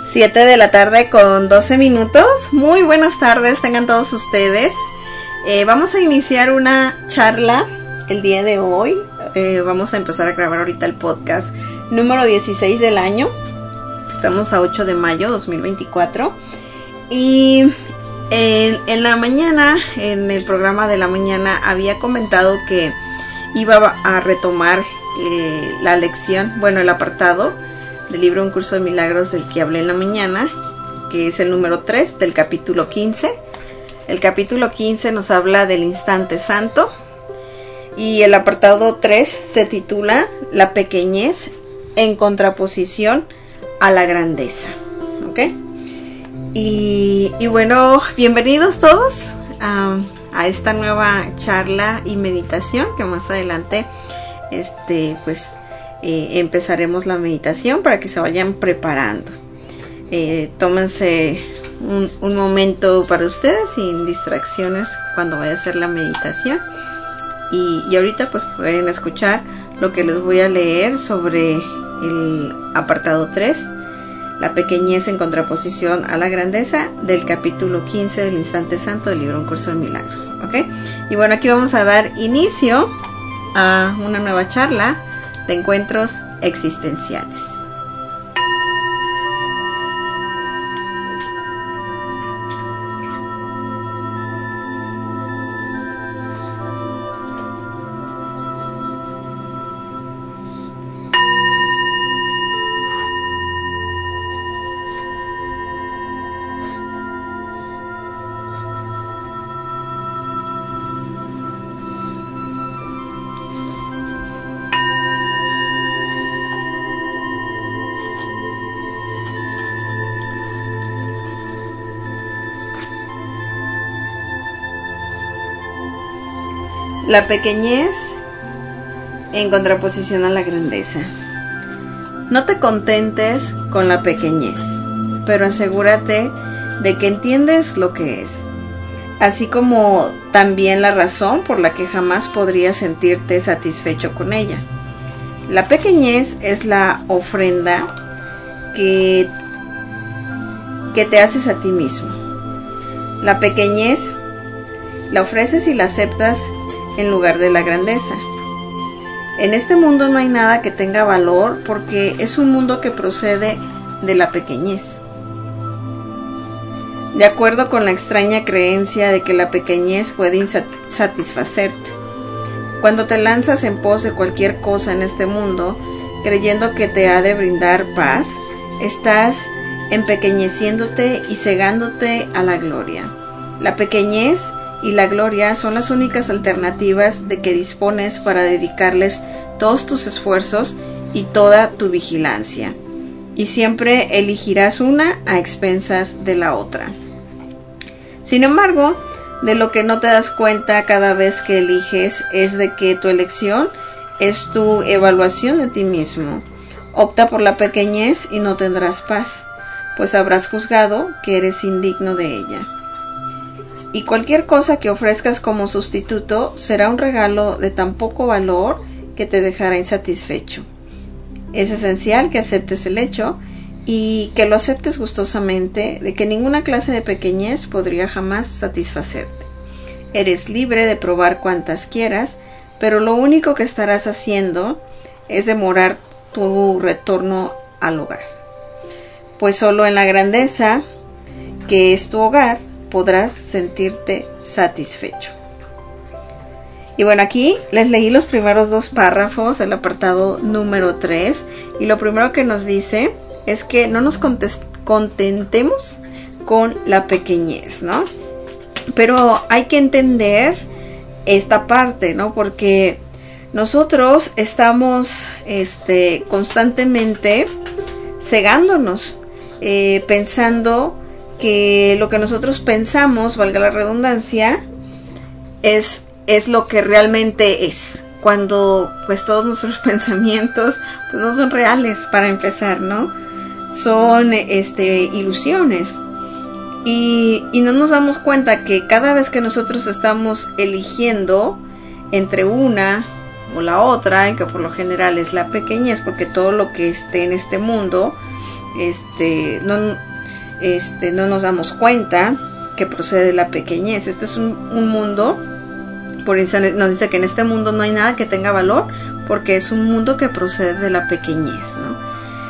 7 de la tarde con 12 minutos. Muy buenas tardes tengan todos ustedes. Vamos a iniciar una charla el día de hoy. Vamos a empezar a grabar ahorita el podcast número 16 del año. Estamos a 8 de mayo 2024. Y en la mañana, en el programa de la mañana, había comentado que iba a retomar la lección, bueno, el apartado del libro Un Curso de Milagros del que hablé en la mañana, que es el número 3 del capítulo 15. El capítulo 15 nos habla del instante santo y el apartado 3 se titula La pequeñez en contraposición a la grandeza. ¿Ok? Y bueno, bienvenidos todos a esta nueva charla y meditación que más adelante empezaremos la meditación para que se vayan preparando. Tómense un momento para ustedes sin distracciones cuando vaya a hacer la meditación y ahorita pues pueden escuchar lo que les voy a leer sobre el apartado 3, la pequeñez en contraposición a la grandeza, del capítulo 15 del instante santo del libro Un Curso de Milagros. ¿Ok? Y bueno, aquí vamos a dar inicio a una nueva charla de encuentros existenciales. La pequeñez en contraposición a la grandeza. No te contentes con la pequeñez, pero asegúrate de que entiendes lo que es, así como también la razón por la que jamás podrías sentirte satisfecho con ella. La pequeñez es la ofrenda que te haces a ti mismo. La pequeñez la ofreces y la aceptas en lugar de la grandeza. En este mundo no hay nada que tenga valor porque es un mundo que procede de la pequeñez. De acuerdo con la extraña creencia de que la pequeñez puede satisfacerte. Cuando te lanzas en pos de cualquier cosa en este mundo, creyendo que te ha de brindar paz, estás empequeñeciéndote y cegándote a la gloria. La pequeñez y la gloria son las únicas alternativas de que dispones para dedicarles todos tus esfuerzos y toda tu vigilancia, y siempre elegirás una a expensas de la otra. Sin embargo, de lo que no te das cuenta cada vez que eliges es de que tu elección es tu evaluación de ti mismo. Opta por la pequeñez y no tendrás paz, pues habrás juzgado que eres indigno de ella. Y cualquier cosa que ofrezcas como sustituto será un regalo de tan poco valor que te dejará insatisfecho. Es esencial que aceptes el hecho y que lo aceptes gustosamente de que ninguna clase de pequeñez podría jamás satisfacerte. Eres libre de probar cuantas quieras, pero lo único que estarás haciendo es demorar tu retorno al hogar. Pues solo en la grandeza, que es tu hogar, podrás sentirte satisfecho. Y bueno, aquí les leí los primeros dos párrafos del apartado número 3 y lo primero que nos dice es que no nos contentemos con la pequeñez, ¿no? Pero hay que entender esta parte, ¿no? Porque nosotros estamos constantemente cegándonos, pensando que lo que nosotros pensamos, valga la redundancia, es lo que realmente es, cuando pues todos nuestros pensamientos pues no son reales para empezar, ¿no? Son ilusiones y no nos damos cuenta que cada vez que nosotros estamos eligiendo entre una o la otra, y que por lo general es la pequeñez, porque todo lo que esté en este mundo no nos damos cuenta que procede de la pequeñez. Esto es un mundo, por eso nos dice que en este mundo no hay nada que tenga valor, porque es un mundo que procede de la pequeñez, ¿no?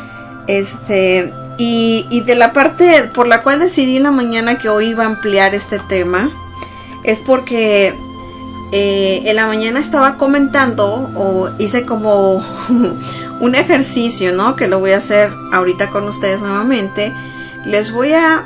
Y de la parte por la cual decidí en la mañana que hoy iba a ampliar este tema, es porque en la mañana estaba comentando, o hice como un ejercicio, ¿no? Que lo voy a hacer ahorita con ustedes nuevamente. Les voy a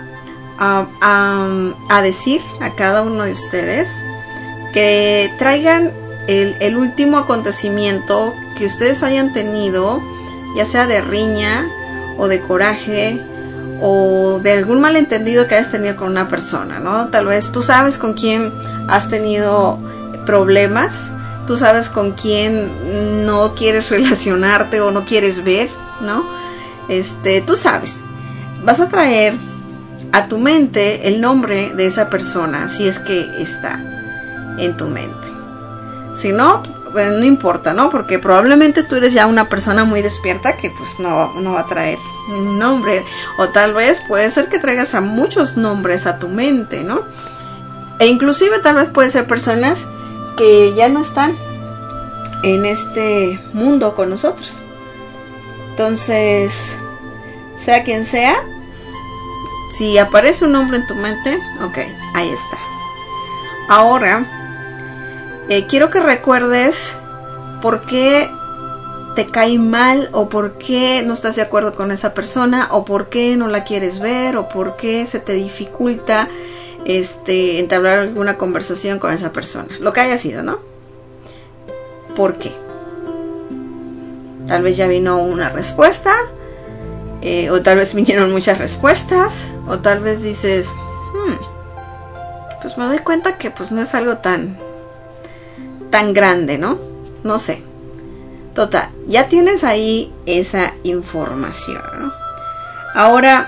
decir a cada uno de ustedes que traigan el último acontecimiento que ustedes hayan tenido, ya sea de riña o de coraje o de algún malentendido que hayas tenido con una persona, ¿no? Tal vez tú sabes con quién has tenido problemas, tú sabes con quién no quieres relacionarte o no quieres ver, ¿no? Tú sabes. Vas a traer a tu mente el nombre de esa persona, si es que está en tu mente. Si no, pues no importa, ¿no? Porque probablemente tú eres ya una persona muy despierta que pues no va a traer un nombre. O tal vez puede ser que traigas a muchos nombres a tu mente, ¿no? E inclusive tal vez puede ser personas que ya no están en este mundo con nosotros. Entonces, sea quien sea, si aparece un nombre en tu mente, ok, ahí está. Ahora, quiero que recuerdes por qué te cae mal, o por qué no estás de acuerdo con esa persona, o por qué no la quieres ver, o por qué se te dificulta entablar alguna conversación con esa persona, lo que haya sido, ¿no? ¿Por qué? Tal vez ya vino una respuesta, o tal vez vinieron muchas respuestas, o tal vez dices, pues me doy cuenta que pues no es algo tan grande, ¿no? No sé. Total, ya tienes ahí esa información, ¿no? Ahora,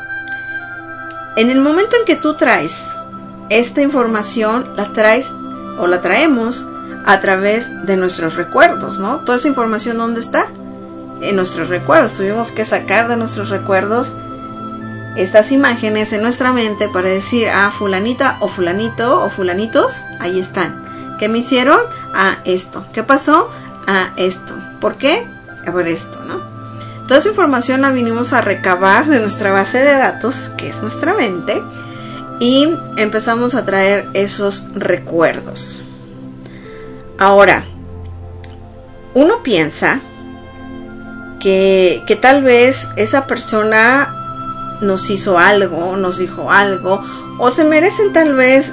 en el momento en que tú traes esta información, la traemos a través de nuestros recuerdos, ¿no? Toda esa información, ¿dónde está? En nuestros recuerdos. Tuvimos que sacar de nuestros recuerdos estas imágenes en nuestra mente para decir, fulanita o fulanito o fulanitos, ahí están. ¿Qué me hicieron? Esto. ¿Qué pasó? Esto. ¿Por qué? A ver esto, ¿no? Toda esa información la vinimos a recabar de nuestra base de datos, que es nuestra mente, y empezamos a traer esos recuerdos. Ahora, uno piensa que tal vez esa persona nos hizo algo, nos dijo algo, o se merecen tal vez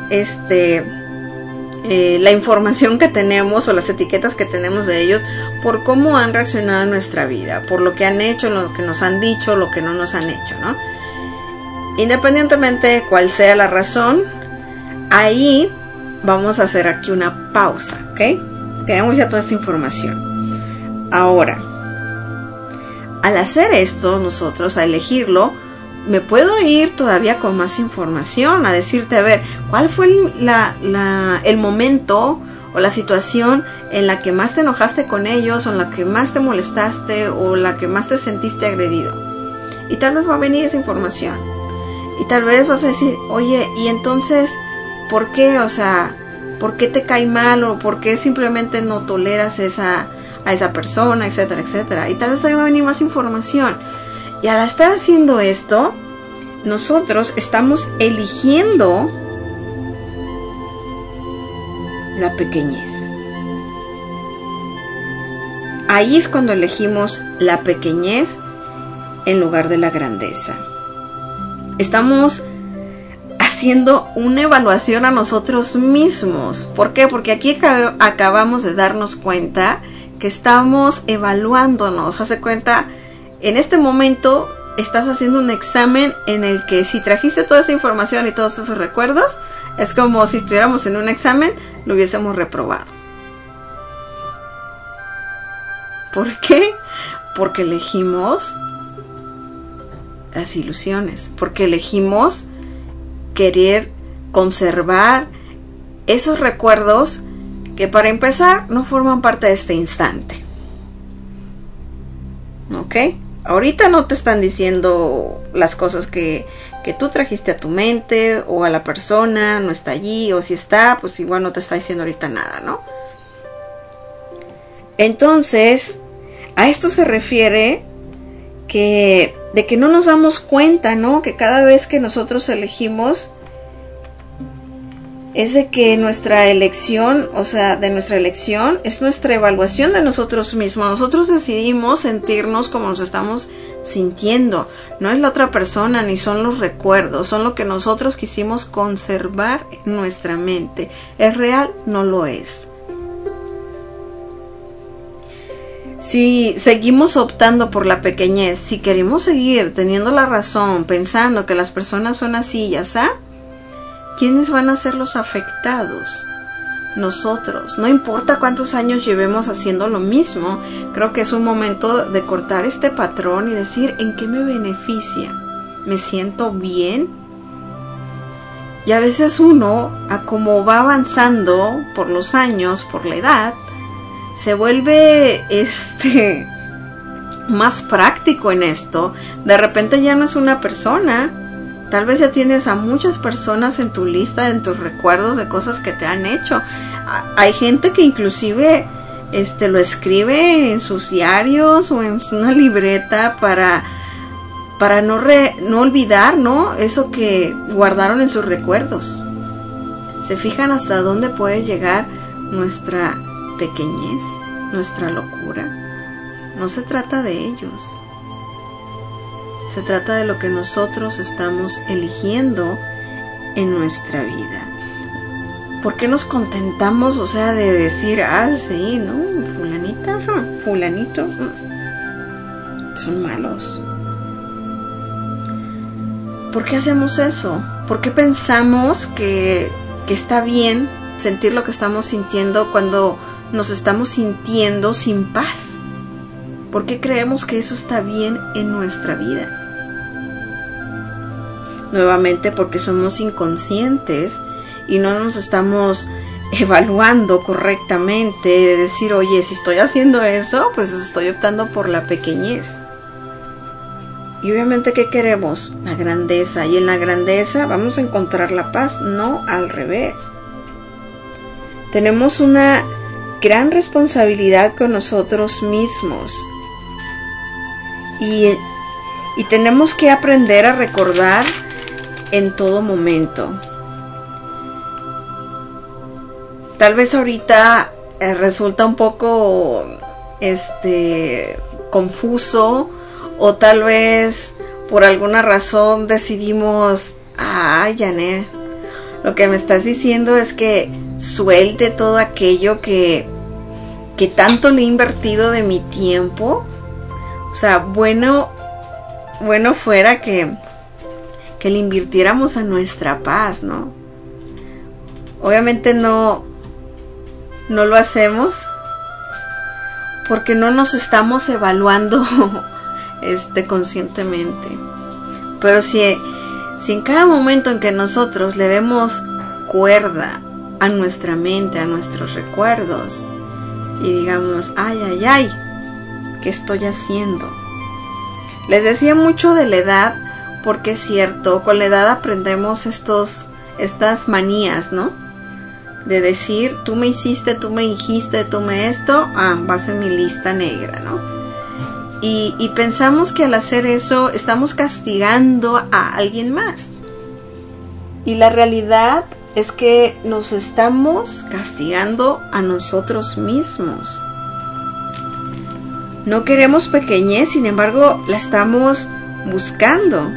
la información que tenemos o las etiquetas que tenemos de ellos por cómo han reaccionado en nuestra vida, por lo que han hecho, lo que nos han dicho, lo que no nos han hecho, ¿no? Independientemente de cuál sea la razón, ahí vamos a hacer aquí una pausa, ¿ok? Tenemos ya toda esta información. Ahora, al hacer esto, nosotros, a elegirlo, me puedo ir todavía con más información, a decirte, a ver, ¿cuál fue el momento o la situación en la que más te enojaste con ellos, o en la que más te molestaste, o la que más te sentiste agredido? Y tal vez va a venir esa información. Y tal vez vas a decir, oye, ¿y entonces por qué? O sea, ¿por qué te cae mal? ¿O por qué simplemente no toleras a esa persona, etcétera, etcétera? Y tal vez también va a venir más información. Y al estar haciendo esto, nosotros estamos eligiendo la pequeñez. Ahí es cuando elegimos la pequeñez en lugar de la grandeza. Estamos haciendo una evaluación a nosotros mismos. ¿Por qué? Porque aquí acabamos de darnos cuenta que estamos evaluándonos. Hace cuenta, en este momento estás haciendo un examen en el que si trajiste toda esa información y todos esos recuerdos, es como si estuviéramos en un examen, lo hubiésemos reprobado. ¿Por qué? Porque elegimos las ilusiones, porque elegimos querer conservar esos recuerdos que, para empezar, no forman parte de este instante. ¿Ok? Ahorita no te están diciendo las cosas que tú trajiste a tu mente, o a la persona no está allí, o si está, pues igual no te está diciendo ahorita nada, ¿no? Entonces, a esto se refiere de que no nos damos cuenta, ¿no? Que cada vez que nosotros elegimos, es de que nuestra elección, o sea, de nuestra elección, es nuestra evaluación de nosotros mismos. Nosotros decidimos sentirnos como nos estamos sintiendo. No es la otra persona, ni son los recuerdos, son lo que nosotros quisimos conservar en nuestra mente. ¿Es real? No lo es. Si seguimos optando por la pequeñez, si queremos seguir teniendo la razón, pensando que las personas son así y así, ¿quiénes van a ser los afectados? Nosotros. No importa cuántos años llevemos haciendo lo mismo, creo que es un momento de cortar este patrón y decir, ¿en qué me beneficia? ¿Me siento bien? Y a veces uno, a como va avanzando por los años, por la edad, se vuelve más práctico en esto. De repente ya no es una persona. Tal vez ya tienes a muchas personas en tu lista, en tus recuerdos de cosas que te han hecho. Hay gente que inclusive lo escribe en sus diarios o en una libreta para no olvidar, ¿no? Eso que guardaron en sus recuerdos. ¿Se fijan hasta dónde puede llegar nuestra pequeñez, nuestra locura? No se trata de ellos. Se trata de lo que nosotros estamos eligiendo en nuestra vida. ¿Por qué nos contentamos, o sea, de decir, sí, no, fulanita, fulanito, son malos? ¿Por qué hacemos eso? ¿Por qué pensamos que está bien sentir lo que estamos sintiendo cuando nos estamos sintiendo sin paz? ¿Por qué creemos que eso está bien en nuestra vida? Nuevamente porque somos inconscientes y no nos estamos evaluando correctamente, de decir, oye, si estoy haciendo eso, pues estoy optando por la pequeñez. Y obviamente, ¿qué queremos? La grandeza. Y en la grandeza vamos a encontrar la paz, no al revés. Tenemos una gran responsabilidad con nosotros mismos. Y tenemos que aprender a recordar en todo momento. Tal vez ahorita resulta un poco confuso, o tal vez por alguna razón decidimos, Janet, lo que me estás diciendo es que suelte todo aquello que tanto le he invertido de mi tiempo. O sea, bueno fuera que le invirtiéramos a nuestra paz, ¿no? Obviamente no lo hacemos porque no nos estamos evaluando conscientemente. Pero si en cada momento en que nosotros le demos cuerda a nuestra mente, a nuestros recuerdos, y digamos, ay, ¿qué estoy haciendo? Les decía mucho de la edad, porque es cierto, con la edad aprendemos estas manías, ¿no? De decir, tú me hiciste, tú me dijiste, tú me esto, vas en mi lista negra, ¿no? Y pensamos que al hacer eso estamos castigando a alguien más. Y la realidad es que nos estamos castigando a nosotros mismos. No queremos pequeñez, sin embargo, la estamos buscando.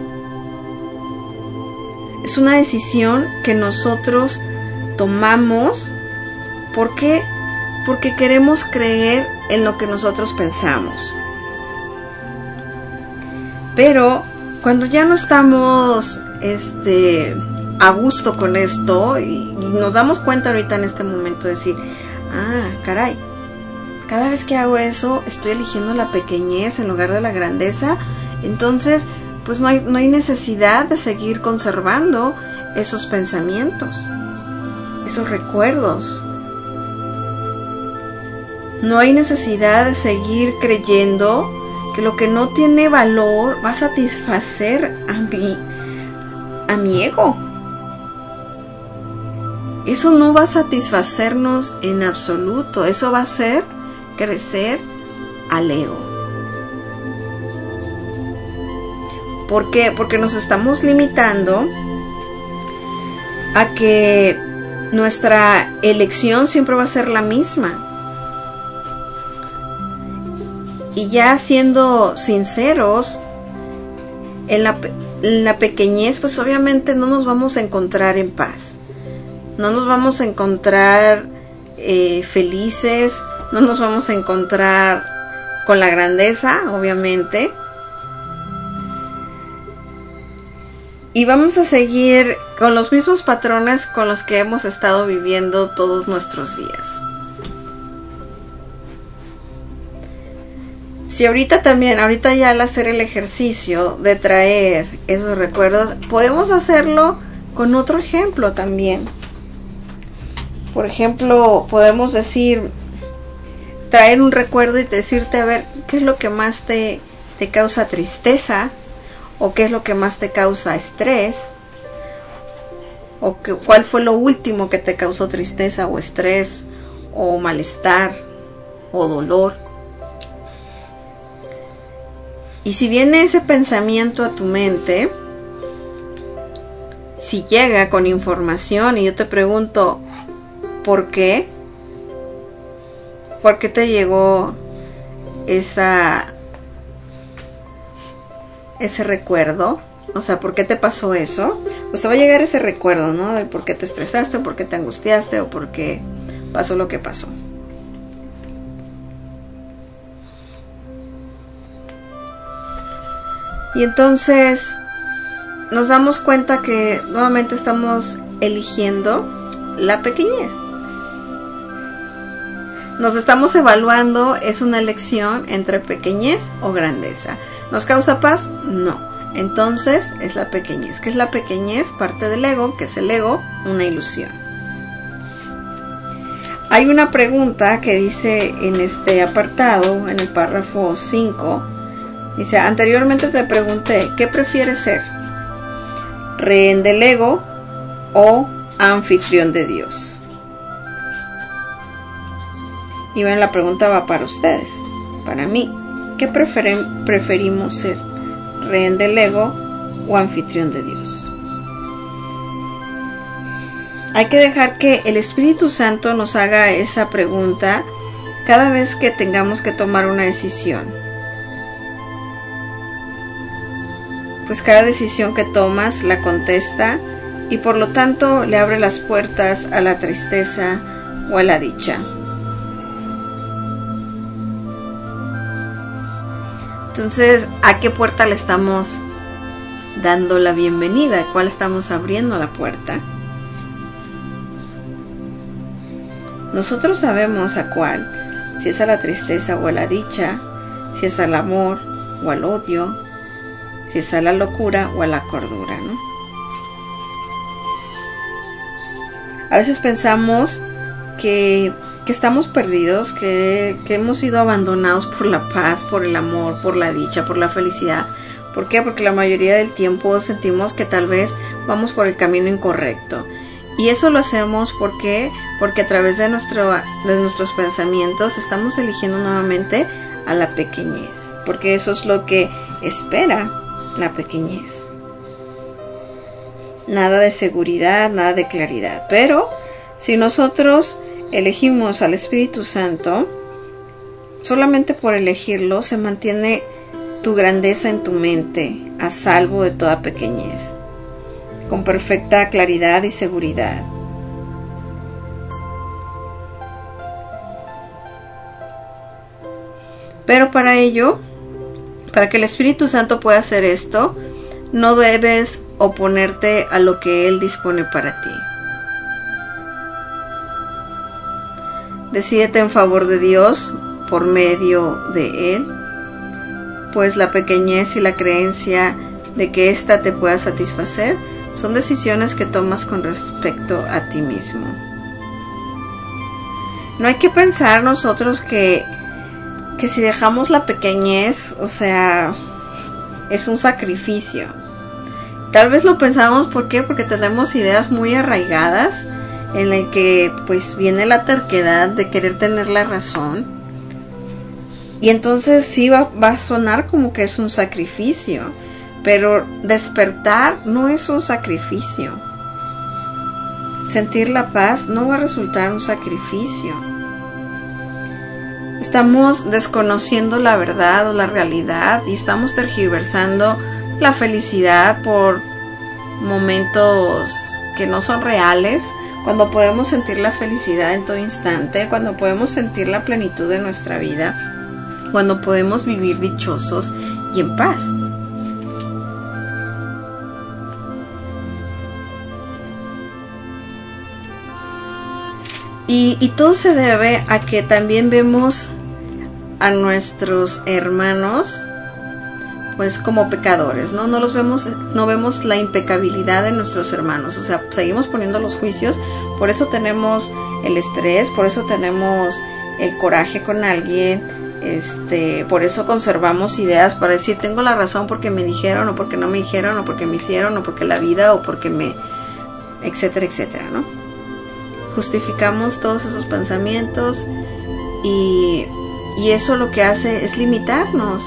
Es una decisión que nosotros tomamos. ¿Por qué? Porque queremos creer en lo que nosotros pensamos. Pero cuando ya no estamos a gusto con esto y nos damos cuenta ahorita en este momento de decir, caray, cada vez que hago eso estoy eligiendo la pequeñez en lugar de la grandeza, entonces pues no hay necesidad de seguir conservando esos pensamientos, esos recuerdos. No hay necesidad de seguir creyendo que lo que no tiene valor va a satisfacer a mi ego. Eso no va a satisfacernos en absoluto. Eso va a hacer crecer al ego. ¿Por qué? Porque nos estamos limitando a que nuestra elección siempre va a ser la misma. Y ya siendo sinceros, en la pequeñez, pues obviamente no nos vamos a encontrar en paz. No nos vamos a encontrar felices, no nos vamos a encontrar con la grandeza, obviamente. Y vamos a seguir con los mismos patrones con los que hemos estado viviendo todos nuestros días. Si ahorita ya al hacer el ejercicio de traer esos recuerdos, podemos hacerlo con otro ejemplo también. Por ejemplo, podemos traer un recuerdo y decirte, a ver, ¿qué es lo que más te causa tristeza? ¿O qué es lo que más te causa estrés? ¿O cuál fue lo último que te causó tristeza o estrés o malestar o dolor? Y si viene ese pensamiento a tu mente, si llega con información y yo te pregunto, ¿por qué? ¿Por qué te llegó ese recuerdo? O sea, ¿por qué te pasó eso? Pues te va a llegar ese recuerdo, ¿no? Del por qué te estresaste, o por qué te angustiaste, o por qué pasó lo que pasó. Y entonces nos damos cuenta que nuevamente estamos eligiendo la pequeñez. Nos estamos evaluando, es una elección entre pequeñez o grandeza. ¿Nos causa paz? No. Entonces es la pequeñez. ¿Qué es la pequeñez? Parte del ego. ¿Qué es el ego? Una ilusión. Hay una pregunta que dice en este apartado, en el párrafo 5, dice, anteriormente te pregunté, ¿qué prefieres ser? ¿Rehén del ego o anfitrión de Dios? Y bueno, la pregunta va para ustedes, para mí. ¿Qué preferimos ser? ¿Rehén del ego o anfitrión de Dios? Hay que dejar que el Espíritu Santo nos haga esa pregunta cada vez que tengamos que tomar una decisión. Pues cada decisión que tomas la contesta y por lo tanto le abre las puertas a la tristeza o a la dicha. Entonces, ¿a qué puerta le estamos dando la bienvenida? ¿A cuál estamos abriendo la puerta? Nosotros sabemos a cuál, si es a la tristeza o a la dicha, si es al amor o al odio, si es a la locura o a la cordura, ¿no? A veces pensamos que estamos perdidos, que hemos sido abandonados por la paz, por el amor, por la dicha, por la felicidad. ¿Por qué? Porque la mayoría del tiempo sentimos que tal vez vamos por el camino incorrecto. Y eso lo hacemos porque a través de nuestros pensamientos estamos eligiendo nuevamente a la pequeñez. Porque eso es lo que espera la pequeñez. Nada de seguridad, nada de claridad. Pero si nosotros elegimos al Espíritu Santo, solamente por elegirlo se mantiene tu grandeza en tu mente, a salvo de toda pequeñez, con perfecta claridad y seguridad. Pero para ello, para que el Espíritu Santo pueda hacer esto, no debes oponerte a lo que Él dispone para ti. Decídete en favor de Dios por medio de Él, pues la pequeñez y la creencia de que ésta te pueda satisfacer son decisiones que tomas con respecto a ti mismo. No hay que pensar nosotros que que si dejamos la pequeñez, o sea, es un sacrificio. Tal vez lo pensamos, ¿por qué? Porque tenemos ideas muy arraigadas en la que pues viene la terquedad de querer tener la razón. Y entonces sí va a sonar como que es un sacrificio, pero despertar no es un sacrificio. Sentir la paz no va a resultar un sacrificio. Estamos desconociendo la verdad o la realidad y estamos tergiversando la felicidad por momentos que no son reales, cuando podemos sentir la felicidad en todo instante, cuando podemos sentir la plenitud de nuestra vida, cuando podemos vivir dichosos y en paz. Y todo se debe a que también vemos a nuestros hermanos pues como pecadores, ¿no? No vemos la impecabilidad de nuestros hermanos, o sea, seguimos poniendo los juicios, por eso tenemos el estrés, por eso tenemos el coraje con alguien, por eso conservamos ideas para decir, tengo la razón porque me dijeron, o porque no me dijeron, o porque me hicieron, o porque la vida, o porque etcétera, etcétera, ¿no? Justificamos todos esos pensamientos y eso lo que hace es limitarnos.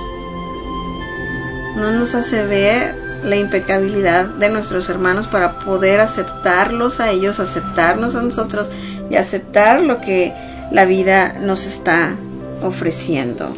No nos hace ver la impecabilidad de nuestros hermanos para poder aceptarlos a ellos, aceptarnos a nosotros y aceptar lo que la vida nos está ofreciendo.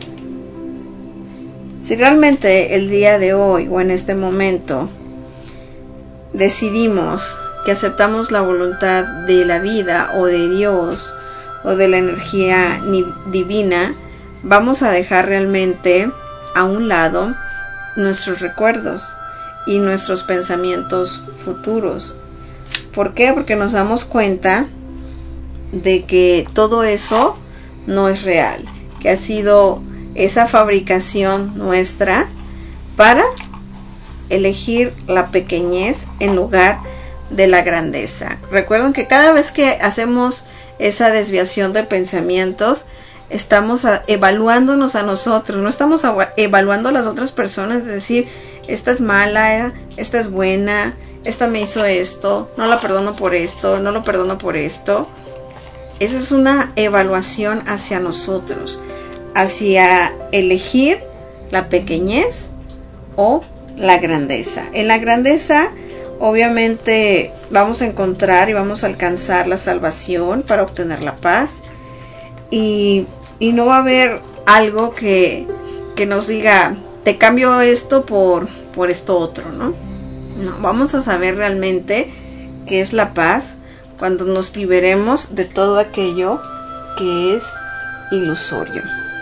Si realmente el día de hoy o en este momento decidimos que aceptamos la voluntad de la vida o de Dios o de la energía divina, vamos a dejar realmente a un lado nuestros recuerdos y nuestros pensamientos futuros. ¿Por qué? Porque nos damos cuenta de que todo eso no es real, que ha sido esa fabricación nuestra para elegir la pequeñez en lugar de la grandeza. Recuerden que cada vez que hacemos esa desviación de pensamientos, estamos evaluándonos a nosotros, no estamos evaluando a las otras personas, es decir, esta es mala, esta es buena, esta me hizo esto, no la perdono por esto, no lo perdono por esto. Esa es una evaluación hacia nosotros, hacia elegir la pequeñez o la grandeza. En la grandeza obviamente vamos a encontrar y vamos a alcanzar la salvación para obtener la paz. Y no va a haber algo que nos diga, te cambio esto por esto otro, ¿no? No, vamos a saber realmente qué es la paz cuando nos liberemos de todo aquello que es ilusorio.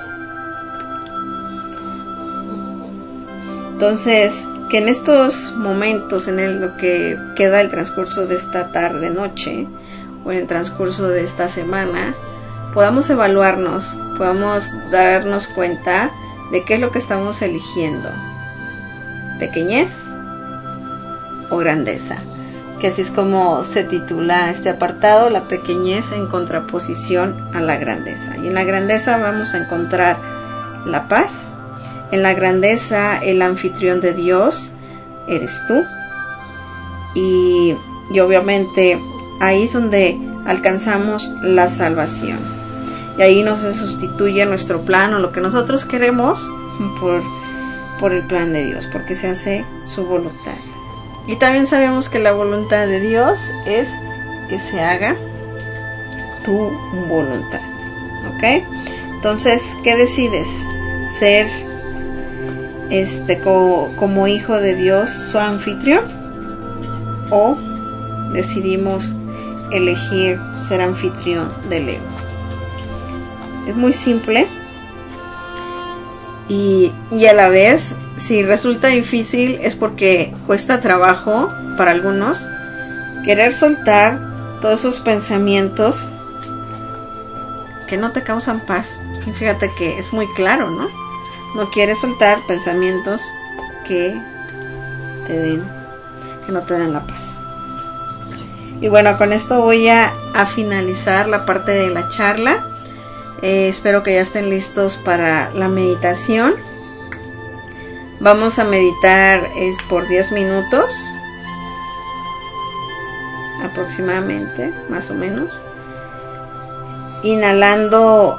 Entonces, que en estos momentos, en lo que queda el transcurso de esta tarde, noche, o en el transcurso de esta semana, podamos evaluarnos, podamos darnos cuenta de qué es lo que estamos eligiendo, pequeñez o grandeza, que así es como se titula este apartado, la pequeñez en contraposición a la grandeza. Y en la grandeza vamos a encontrar la paz, en la grandeza el anfitrión de Dios eres tú, y obviamente ahí es donde alcanzamos la salvación. Y ahí no se sustituye nuestro plan o lo que nosotros queremos por el plan de Dios, porque se hace su voluntad. Y también sabemos que la voluntad de Dios es que se haga tu voluntad. ¿Ok? Entonces, ¿qué decides? ¿Ser como hijo de Dios, su anfitrión? ¿O decidimos elegir ser anfitrión del ego? Es muy simple y a la vez, si resulta difícil, es porque cuesta trabajo para algunos querer soltar todos esos pensamientos que no te causan paz. Y fíjate que es muy claro, ¿no? No quieres soltar pensamientos que no te den la paz. Y bueno, con esto voy a finalizar la parte de la charla. Espero que ya estén listos para la meditación. Vamos a meditar por 10 minutos aproximadamente, más o menos. Inhalando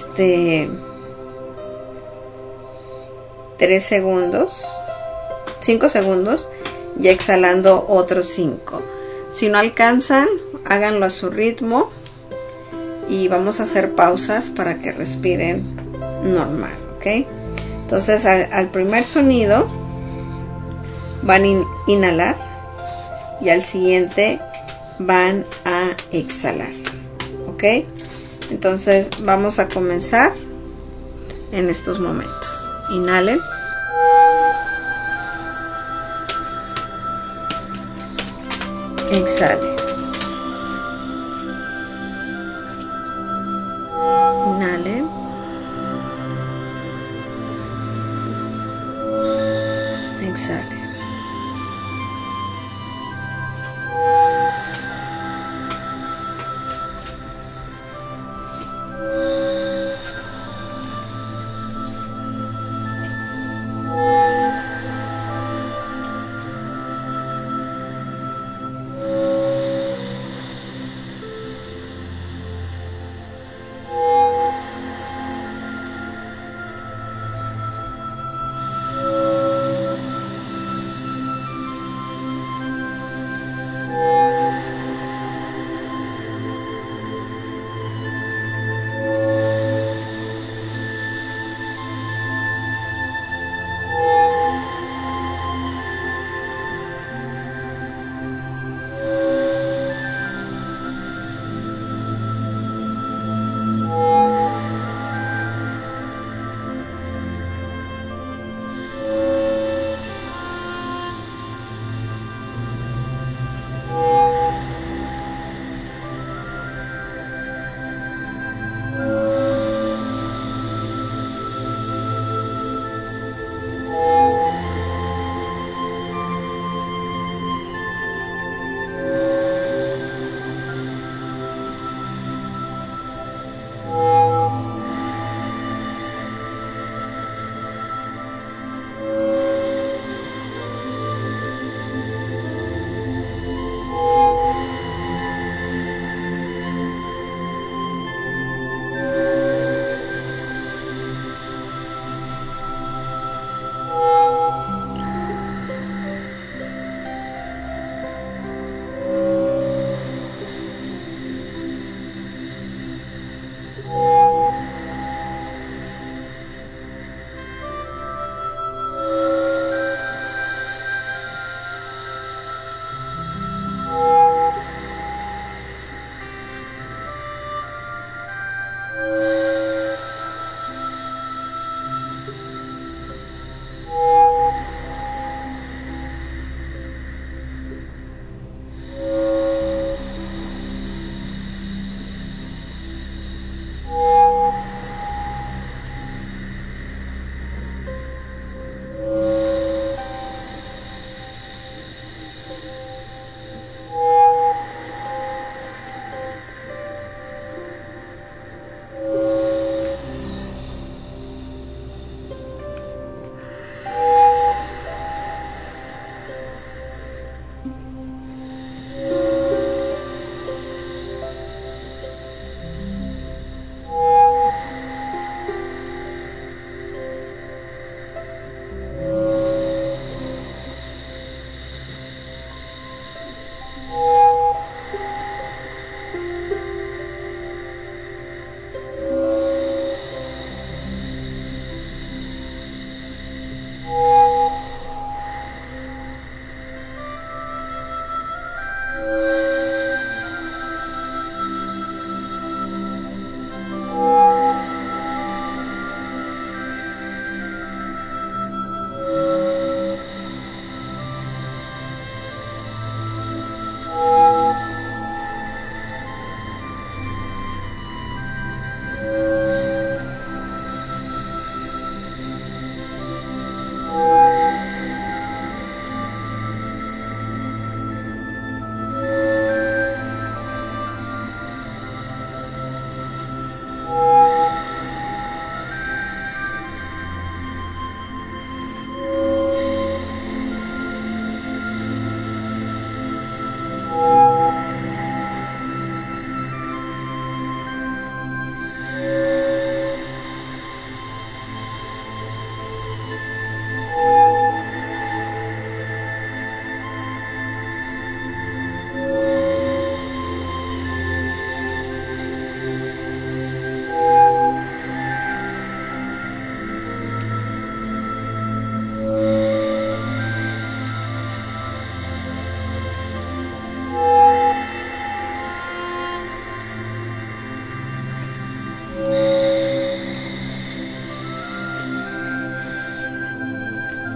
3 segundos, 5 segundos, y exhalando otros 5. Si no alcanzan, háganlo a su ritmo y vamos a hacer pausas para que respiren normal, ¿ok? Entonces al primer sonido van a inhalar y al siguiente van a exhalar, ¿ok? Entonces vamos a comenzar en estos momentos. Inhalen. Exhalen. Inhalen. Exhalen.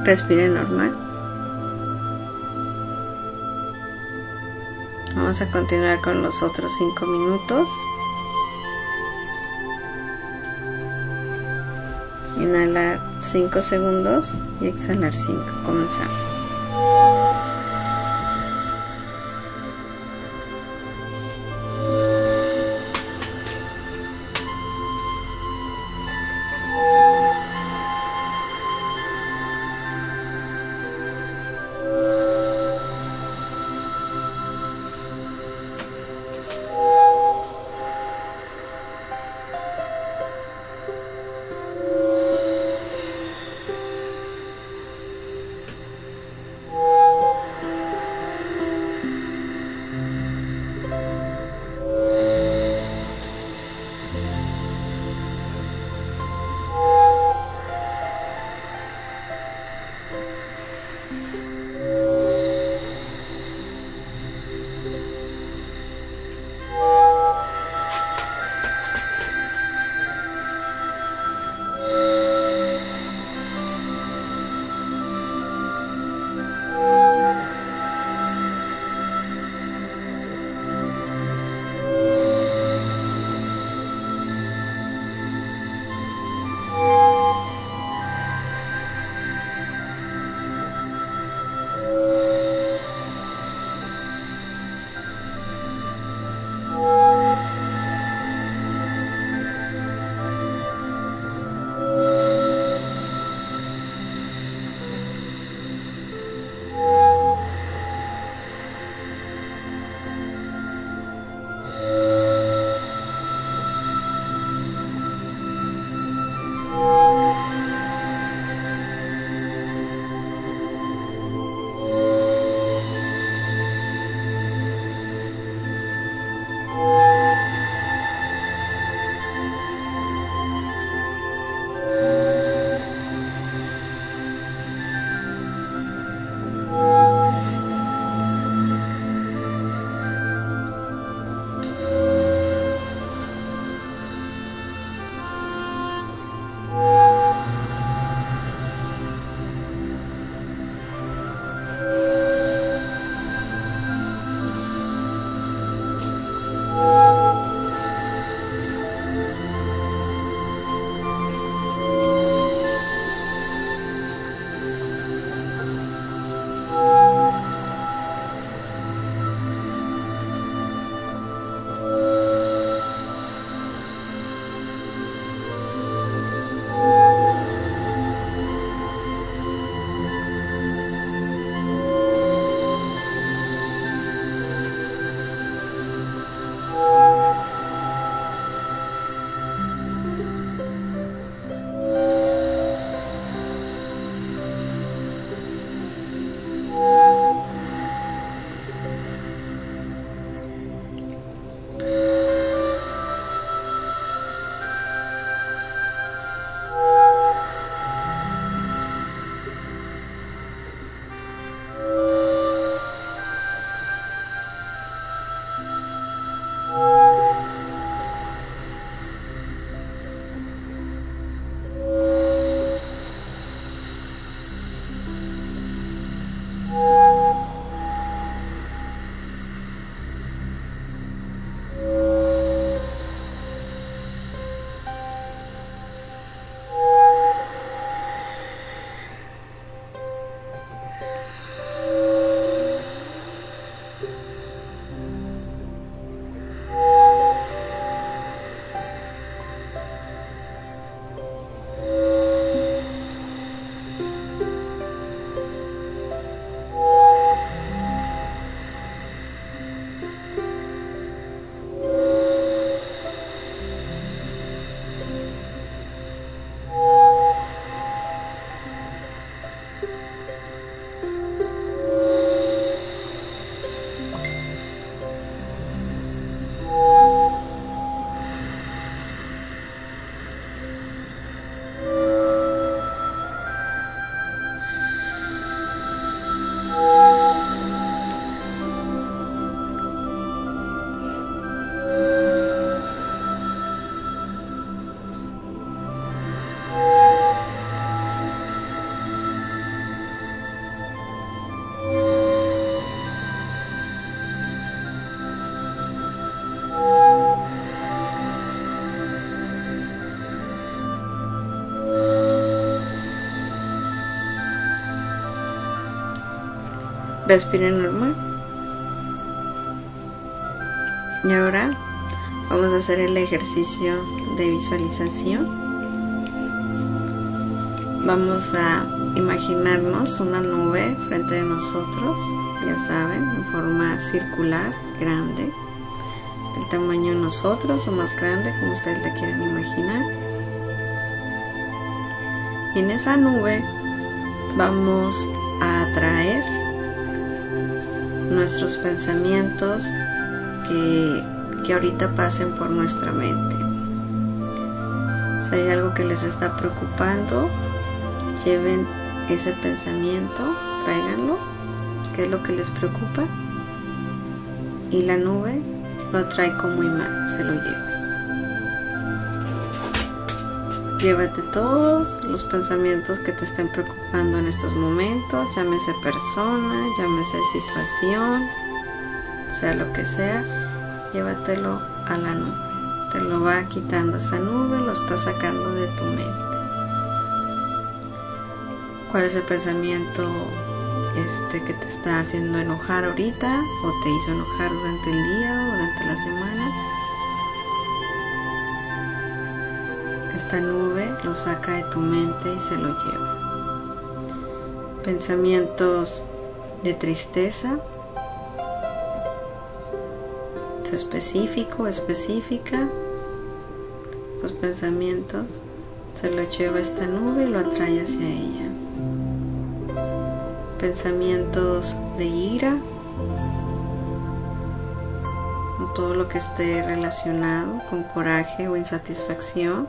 Respire normal. Vamos a continuar con los otros 5 minutos. Inhalar 5 segundos y exhalar 5. Comenzamos. Respiren normal. Y ahora vamos a hacer el ejercicio de visualización. Vamos a imaginarnos una nube frente de nosotros, ya saben, en forma circular, grande, del tamaño de nosotros o más grande, como ustedes la quieran imaginar. Y en esa nube vamos a atraer nuestros pensamientos que ahorita pasen por nuestra mente. Si hay algo que les está preocupando, lleven ese pensamiento, tráiganlo, qué es lo que les preocupa, y la nube lo trae como imán, se lo lleva. Llévate todos los pensamientos que te estén preocupando en estos momentos, llámese persona, llámese situación, sea lo que sea, llévatelo a la nube. Te lo va quitando esa nube, lo está sacando de tu mente. ¿Cuál es el pensamiento que te está haciendo enojar ahorita o te hizo enojar durante el día o durante la semana? Esta nube lo saca de tu mente y se lo lleva. Pensamientos de tristeza, es específico, específica. Estos pensamientos se los lleva esta nube y lo atrae hacia ella. Pensamientos de ira, todo lo que esté relacionado con coraje o insatisfacción.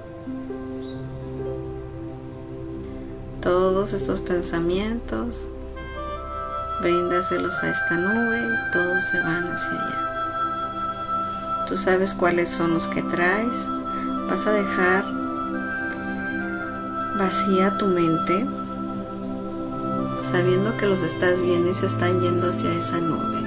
Todos estos pensamientos, bríndaselos a esta nube y todos se van hacia allá. Tú sabes cuáles son los que traes. Vas a dejar vacía tu mente, sabiendo que los estás viendo y se están yendo hacia esa nube.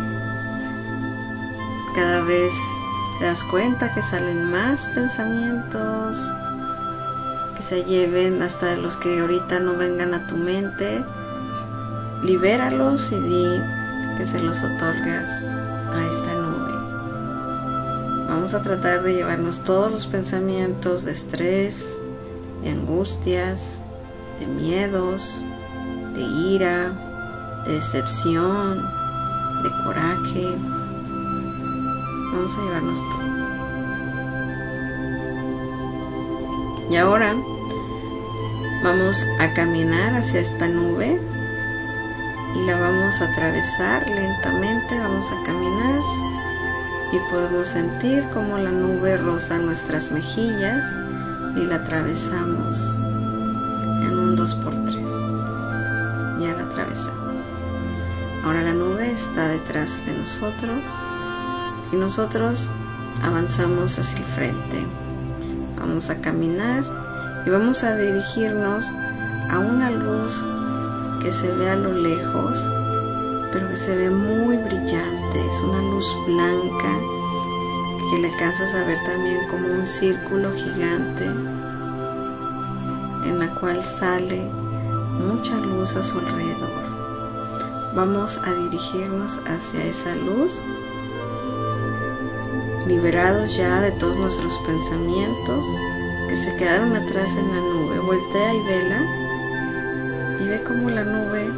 Cada vez te das cuenta que salen más pensamientos, que se lleven hasta de los que ahorita no vengan a tu mente. Libéralos y di que se los otorgas a esta nube. Vamos a tratar de llevarnos todos los pensamientos de estrés, de angustias, de miedos, de ira, de decepción, de coraje. Vamos a llevarnos todo. Y ahora vamos a caminar hacia esta nube y la vamos a atravesar lentamente. Vamos a caminar y podemos sentir como la nube roza nuestras mejillas y la atravesamos en un 2x3. Ya la atravesamos. Ahora la nube está detrás de nosotros y nosotros avanzamos hacia el frente. Vamos a caminar y vamos a dirigirnos a una luz que se ve a lo lejos, pero que se ve muy brillante. Es una luz blanca que le alcanzas a ver también como un círculo gigante en la cual sale mucha luz a su alrededor. Vamos a dirigirnos hacia esa luz, liberados ya de todos nuestros pensamientos que se quedaron atrás en la nube. Voltea y vela y ve cómo la nube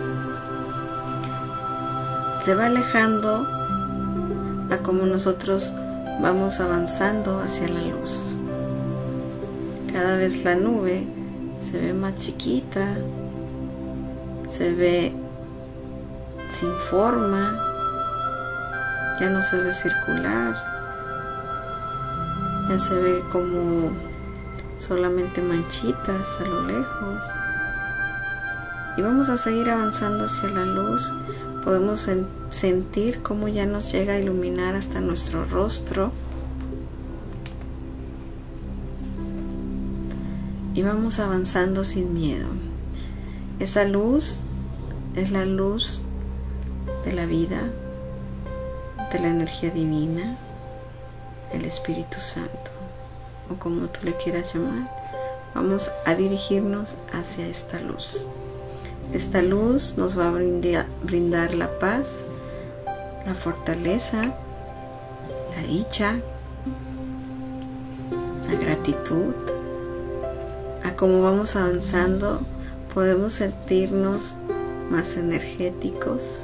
se va alejando a como nosotros vamos avanzando hacia la luz. Cada vez la nube se ve más chiquita, se ve sin forma, ya no se ve circular, ya se ve como solamente manchitas a lo lejos. Y vamos a seguir avanzando hacia la luz. Podemos sentir cómo ya nos llega a iluminar hasta nuestro rostro. Y vamos avanzando sin miedo. Esa luz es la luz de la vida, de la energía divina, del Espíritu Santo, o como tú le quieras llamar. Vamos a dirigirnos hacia esta luz. Esta luz nos va a brindar la paz, la fortaleza, la dicha, la gratitud. A cómo vamos avanzando, podemos sentirnos más enérgicos,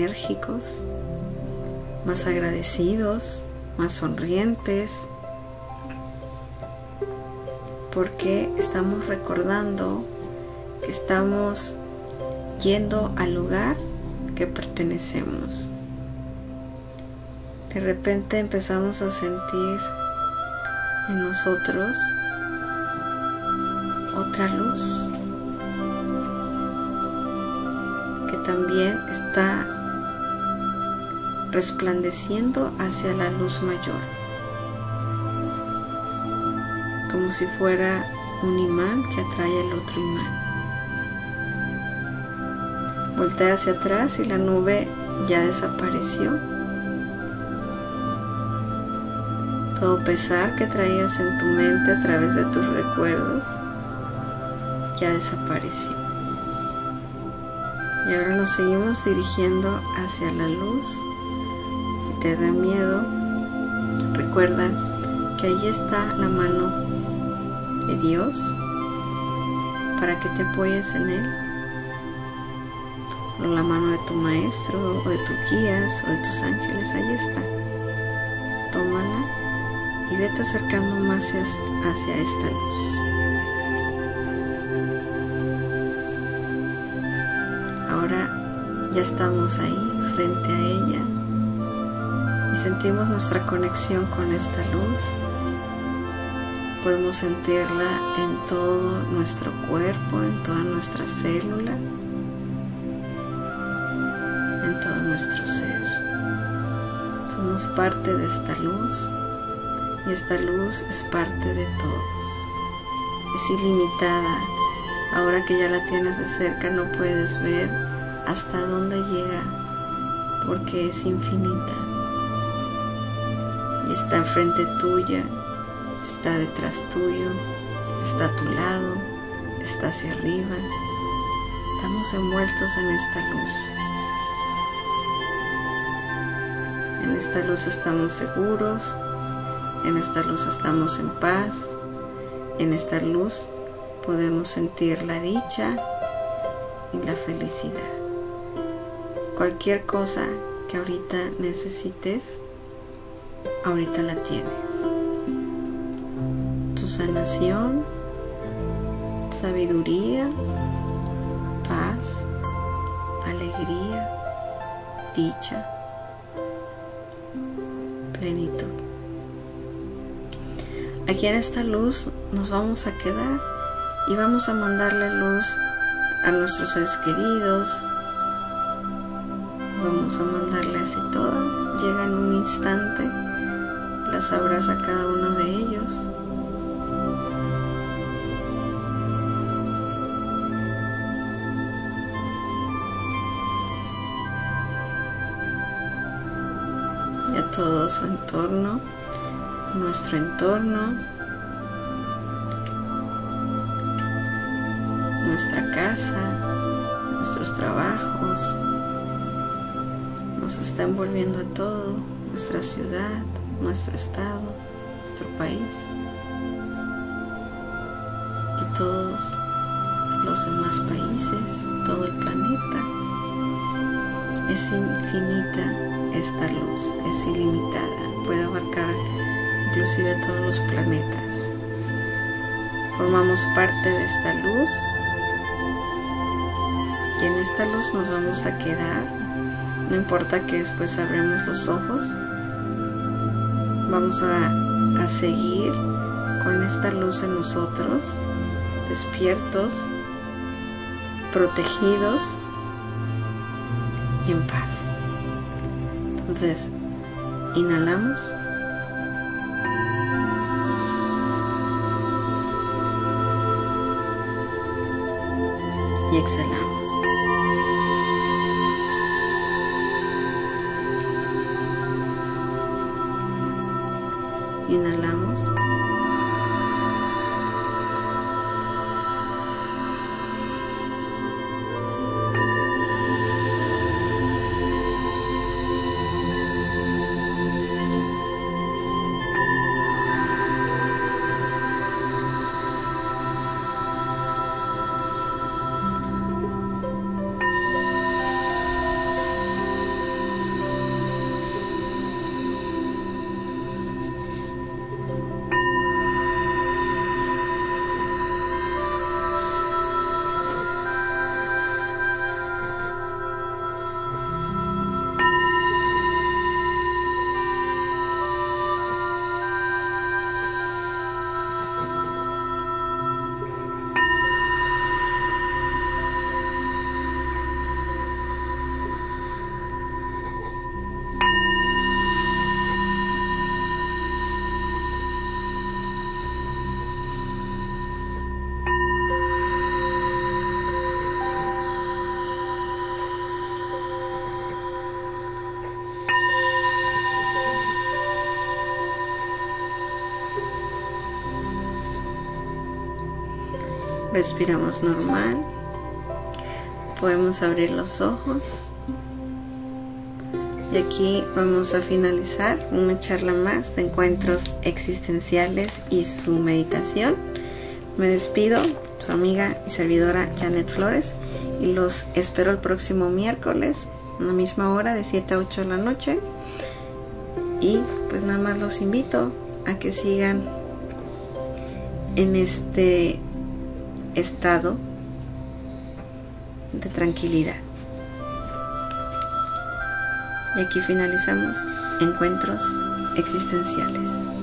más agradecidos, más sonrientes, porque estamos recordando que estamos yendo al lugar que pertenecemos. De repente empezamos a sentir en nosotros otra luz que también está resplandeciendo hacia la luz mayor, como si fuera un imán que atrae el otro imán. Voltea hacia atrás y la nube ya desapareció. Todo pesar que traías en tu mente a través de tus recuerdos ya desapareció. Y ahora nos seguimos dirigiendo hacia la luz. Si te da miedo, recuerda que ahí está la mano de Dios para que te apoyes en Él, o la mano de tu maestro, o de tus guías, o de tus ángeles. Ahí está. Tómala y vete acercando más hacia esta luz. Ahora ya estamos ahí frente a ella y sentimos nuestra conexión con esta luz. Podemos sentirla en todo nuestro cuerpo, en toda nuestra célula, en todo nuestro ser. Somos parte de esta luz y esta luz es parte de todos. Es ilimitada. Ahora que ya la tienes de cerca, no puedes ver hasta dónde llega, porque es infinita. Y está enfrente tuya, está detrás tuyo, está a tu lado, está hacia arriba. Estamos envueltos en esta luz. En esta luz estamos seguros, en esta luz estamos en paz, en esta luz podemos sentir la dicha y la felicidad. Cualquier cosa que ahorita necesites, ahorita la tienes. Tu sanación, sabiduría, paz, alegría, dicha, plenitud. Aquí en esta luz nos vamos a quedar y vamos a mandarle luz a nuestros seres queridos. Vamos a mandarle así toda. Llega en un instante, las abraza a cada uno de ellos. Y a todo su entorno, nuestro entorno, nuestra casa, nuestros trabajos, nos está envolviendo a todo, nuestra ciudad, nuestro estado, nuestro país y todos los demás países, todo el planeta. Es infinita esta luz, es ilimitada, puede abarcar inclusive todos los planetas. Formamos parte de esta luz y en esta luz nos vamos a quedar. No importa que después abramos los ojos, vamos a seguir con esta luz en nosotros, despiertos, protegidos y en paz. Entonces, inhalamos. Y exhalamos. Inhalamos. Respiramos normal. Podemos abrir los ojos. Y aquí vamos a finalizar una charla más de encuentros existenciales y su meditación. Me despido, su amiga y servidora Janet Flores, y los espero el próximo miércoles a la misma hora, de 7 a 8 de la noche. Y pues nada más los invito a que sigan en este estado de tranquilidad. Y aquí finalizamos encuentros existenciales.